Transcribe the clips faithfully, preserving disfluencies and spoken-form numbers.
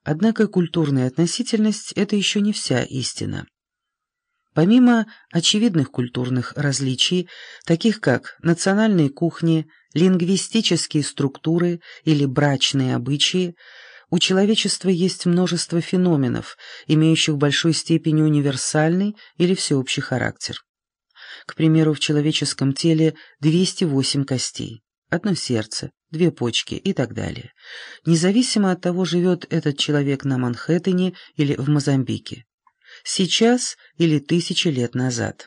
Однако культурная относительность — это еще не вся истина. Помимо очевидных культурных различий, таких как национальные кухни, лингвистические структуры или брачные обычаи, у человечества есть множество феноменов, имеющих в большой степени универсальный или всеобщий характер. К примеру, в человеческом теле двести восемь костей, одно сердце, две почки и так далее, независимо от того, живет этот человек на Манхэттене или в Мозамбике, сейчас или тысячи лет назад.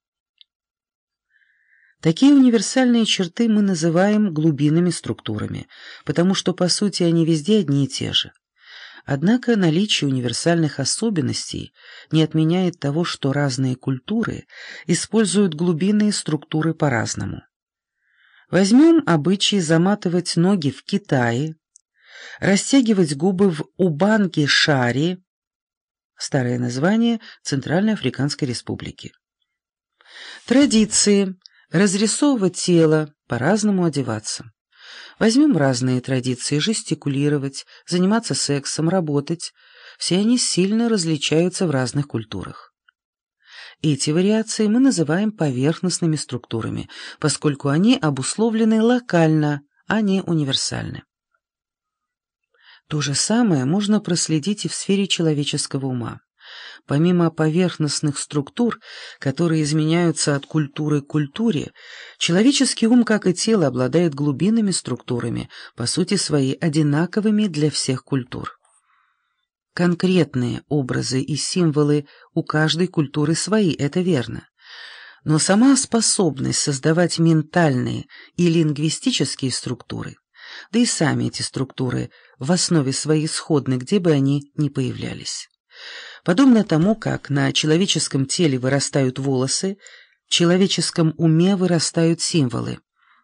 Такие универсальные черты мы называем глубинными структурами, потому что по сути они везде одни и те же. Однако наличие универсальных особенностей не отменяет того, что разные культуры используют глубинные структуры по-разному. Возьмем обычай заматывать ноги в Китае, растягивать губы в Убанги-Шари, старое название Центральной Африканской Республики. Традиции: разрисовывать тело, по-разному одеваться. Возьмем разные традиции: жестикулировать, заниматься сексом, работать. Все они сильно различаются в разных культурах. Эти вариации мы называем поверхностными структурами, поскольку они обусловлены локально, а не универсальны. То же самое можно проследить и в сфере человеческого ума. Помимо поверхностных структур, которые изменяются от культуры к культуре, человеческий ум, как и тело, обладает глубинными структурами, по сути своей одинаковыми для всех культур. Конкретные образы и символы у каждой культуры свои, это верно. Но сама способность создавать ментальные и лингвистические структуры, да и сами эти структуры в основе своей сходны, где бы они ни появлялись. Подобно тому, как на человеческом теле вырастают волосы, в человеческом уме вырастают символы.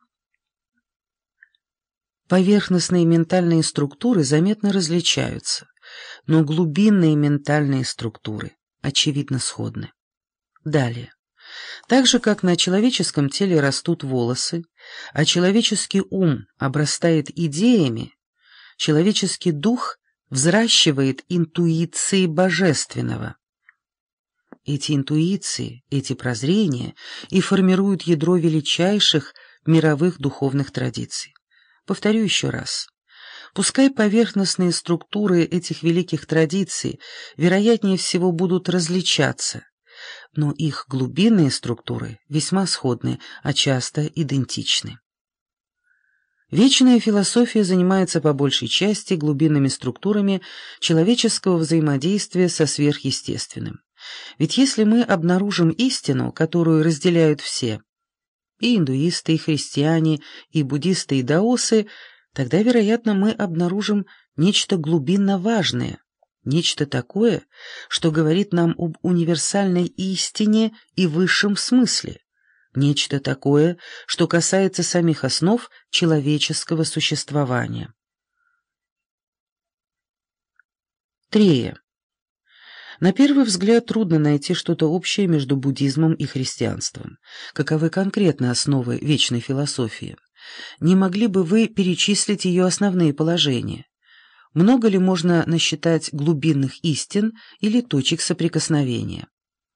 Поверхностные ментальные структуры заметно различаются, но глубинные ментальные структуры очевидно сходны. Далее. Так же, как на человеческом теле растут волосы, а человеческий ум обрастает идеями, человеческий дух взращивает интуиции божественного. Эти интуиции, эти прозрения и формируют ядро величайших мировых духовных традиций. Повторю еще раз. Пускай поверхностные структуры этих великих традиций вероятнее всего будут различаться, но их глубинные структуры весьма сходны, а часто идентичны. Вечная философия занимается по большей части глубинными структурами человеческого взаимодействия со сверхъестественным. Ведь если мы обнаружим истину, которую разделяют все, и индуисты, и христиане, и буддисты, и даосы, тогда, вероятно, мы обнаружим нечто глубинно важное, нечто такое, что говорит нам об универсальной истине и высшем смысле, нечто такое, что касается самих основ человеческого существования. Трея. На первый взгляд трудно найти что-то общее между буддизмом и христианством. Каковы конкретно основы вечной философии? Не могли бы вы перечислить ее основные положения? Много ли можно насчитать глубинных истин или точек соприкосновения?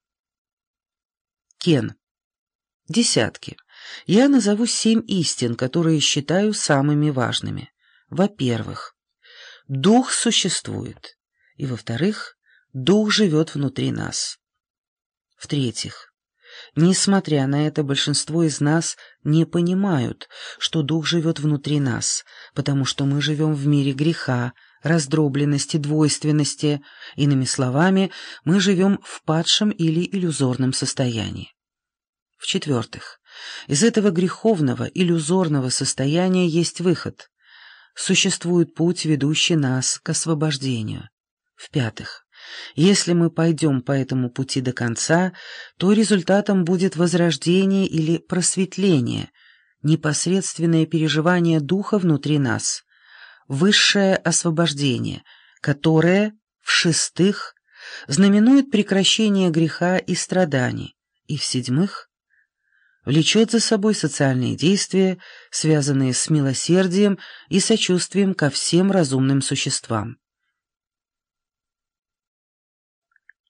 Кен. Десятки. Я назову семь истин, которые считаю самыми важными. Во-первых, Дух существует. И во-вторых, Дух живет внутри нас. В-третьих, несмотря на это, большинство из нас не понимают, что Дух живет внутри нас, потому что мы живем в мире греха, раздробленности, двойственности. Иными словами, мы живем в падшем или иллюзорном состоянии. В-четвертых, из этого греховного, иллюзорного состояния есть выход. Существует путь, ведущий нас к освобождению. В-пятых, если мы пойдем по этому пути до конца, то результатом будет возрождение или просветление, непосредственное переживание Духа внутри нас, высшее освобождение, которое, в-шестых, знаменует прекращение греха и страданий, и, в-седьмых, влечет за собой социальные действия, связанные с милосердием и сочувствием ко всем разумным существам.